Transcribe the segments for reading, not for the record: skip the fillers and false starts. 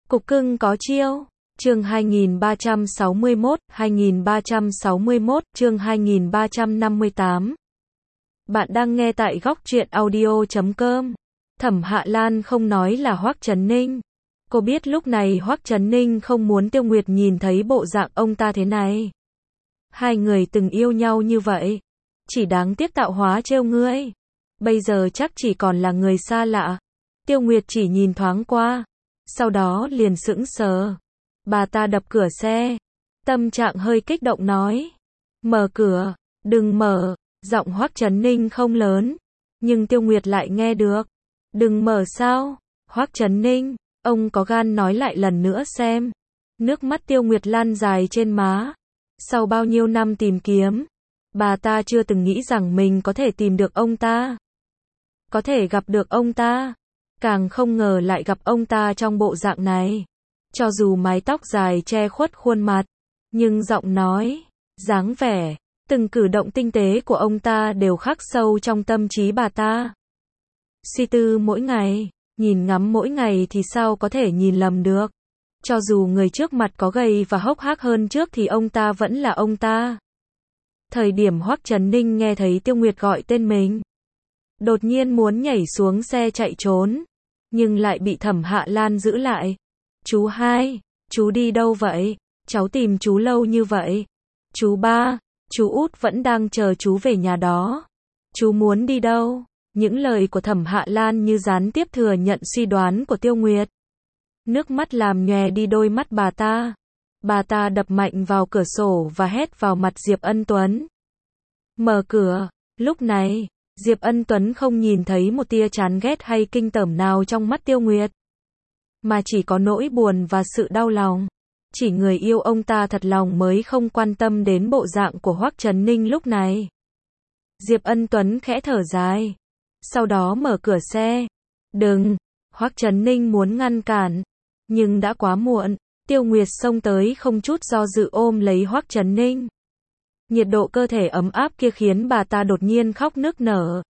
Cục cưng có chiêu. Chương 2361, chương 2358. Bạn đang nghe tại góc truyện audio.com. Thẩm Hạ Lan không nói là Hoắc Chấn Ninh. Cô biết lúc này Hoắc Chấn Ninh không muốn Tiêu Nguyệt nhìn thấy bộ dạng ông ta thế này. Hai người từng yêu nhau như vậy, chỉ đáng tiếc tạo hóa trêu ngươi. Bây giờ chắc chỉ còn là người xa lạ. Tiêu Nguyệt chỉ nhìn thoáng qua, sau đó liền sững sờ. Bà ta đập cửa xe, tâm trạng hơi kích động nói: "Mở cửa." "Đừng mở." Giọng Hoắc Chấn Ninh không lớn, nhưng Tiêu Nguyệt lại nghe được. "Đừng mở sao?" "Hoắc Chấn Ninh, ông có gan nói lại lần nữa xem." Nước mắt Tiêu Nguyệt lan dài trên má. Sau bao nhiêu năm tìm kiếm, bà ta chưa từng nghĩ rằng mình có thể tìm được ông ta, có thể gặp được ông ta, càng không ngờ lại gặp ông ta trong bộ dạng này. Cho dù mái tóc dài che khuất khuôn mặt, nhưng giọng nói, dáng vẻ, từng cử động tinh tế của ông ta đều khắc sâu trong tâm trí bà ta. Suy tư mỗi ngày, nhìn ngắm mỗi ngày thì sao có thể nhìn lầm được. Cho dù người trước mặt có gầy và hốc hác hơn trước thì ông ta vẫn là ông ta. Thời điểm Hoắc Chấn Ninh nghe thấy Tiêu Nguyệt gọi tên mình, đột nhiên muốn nhảy xuống xe chạy trốn, nhưng lại bị Thẩm Hạ Lan giữ lại. "Chú hai, chú đi đâu vậy? Cháu tìm chú lâu như vậy." "Chú ba, chú út vẫn đang chờ chú về nhà đó." "Chú muốn đi đâu?" Những lời của Thẩm Hạ Lan như gián tiếp thừa nhận suy đoán của Tiêu Nguyệt. Nước mắt làm nhòe đi đôi mắt bà ta. Bà ta đập mạnh vào cửa sổ và hét vào mặt Diệp Ân Tuấn: "Mở cửa." Lúc này, Diệp Ân Tuấn không nhìn thấy một tia chán ghét hay kinh tởm nào trong mắt Tiêu Nguyệt, mà chỉ có nỗi buồn và sự đau lòng. Chỉ người yêu ông ta thật lòng mới không quan tâm đến bộ dạng của Hoắc Chấn Ninh lúc này. Diệp Ân Tuấn khẽ thở dài, sau đó mở cửa xe. "Đừng!" Hoắc Chấn Ninh muốn ngăn cản, nhưng đã quá muộn. Tiêu Nguyệt xông tới không chút do dự ôm lấy Hoắc Chấn Ninh. Nhiệt độ cơ thể ấm áp kia khiến bà ta đột nhiên khóc nức nở.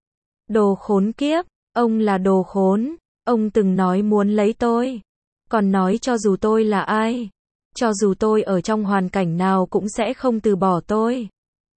"Đồ khốn kiếp, ông là đồ khốn. Ông từng nói muốn lấy tôi, còn nói cho dù tôi là ai, cho dù tôi ở trong hoàn cảnh nào cũng sẽ không từ bỏ tôi.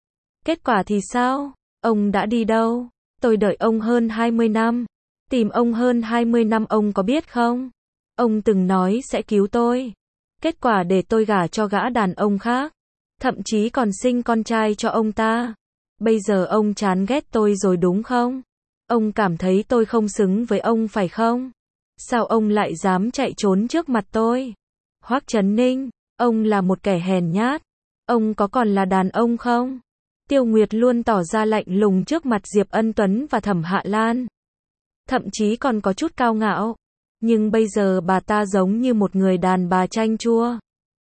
Kết quả thì sao? Ông đã đi đâu? Tôi đợi ông hơn 20 năm, tìm ông hơn 20 năm, ông có biết không? Ông từng nói sẽ cứu tôi. Kết quả để tôi gả cho gã đàn ông khác, thậm chí còn sinh con trai cho ông ta. Bây giờ ông chán ghét tôi rồi đúng không? Ông cảm thấy tôi không xứng với ông phải không? Sao ông lại dám chạy trốn trước mặt tôi? Hoắc Chấn Ninh, ông là một kẻ hèn nhát. Ông có còn là đàn ông không?" Tiêu Nguyệt luôn tỏ ra lạnh lùng trước mặt Diệp Ân Tuấn và Thẩm Hạ Lan, thậm chí còn có chút cao ngạo. Nhưng bây giờ bà ta giống như một người đàn bà chanh chua,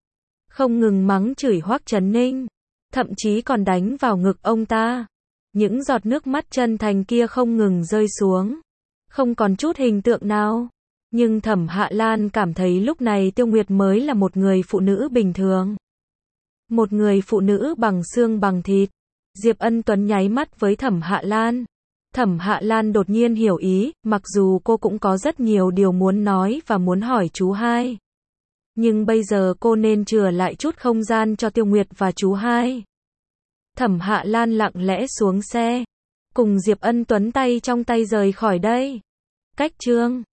không ngừng mắng chửi Hoắc Chấn Ninh, thậm chí còn đánh vào ngực ông ta. Những giọt nước mắt chân thành kia không ngừng rơi xuống, không còn chút hình tượng nào. Nhưng Thẩm Hạ Lan cảm thấy lúc này Tiêu Nguyệt mới là một người phụ nữ bình thường, một người phụ nữ bằng xương bằng thịt. Diệp Ân Tuấn nháy mắt với Thẩm Hạ Lan. Thẩm Hạ Lan đột nhiên hiểu ý, mặc dù cô cũng có rất nhiều điều muốn nói và muốn hỏi chú hai, nhưng bây giờ cô nên chừa lại chút không gian cho Tiêu Nguyệt và chú hai. Thẩm Hạ Lan lặng lẽ xuống xe, cùng Diệp Ân Tuấn tay trong tay rời khỏi đây. Cách chương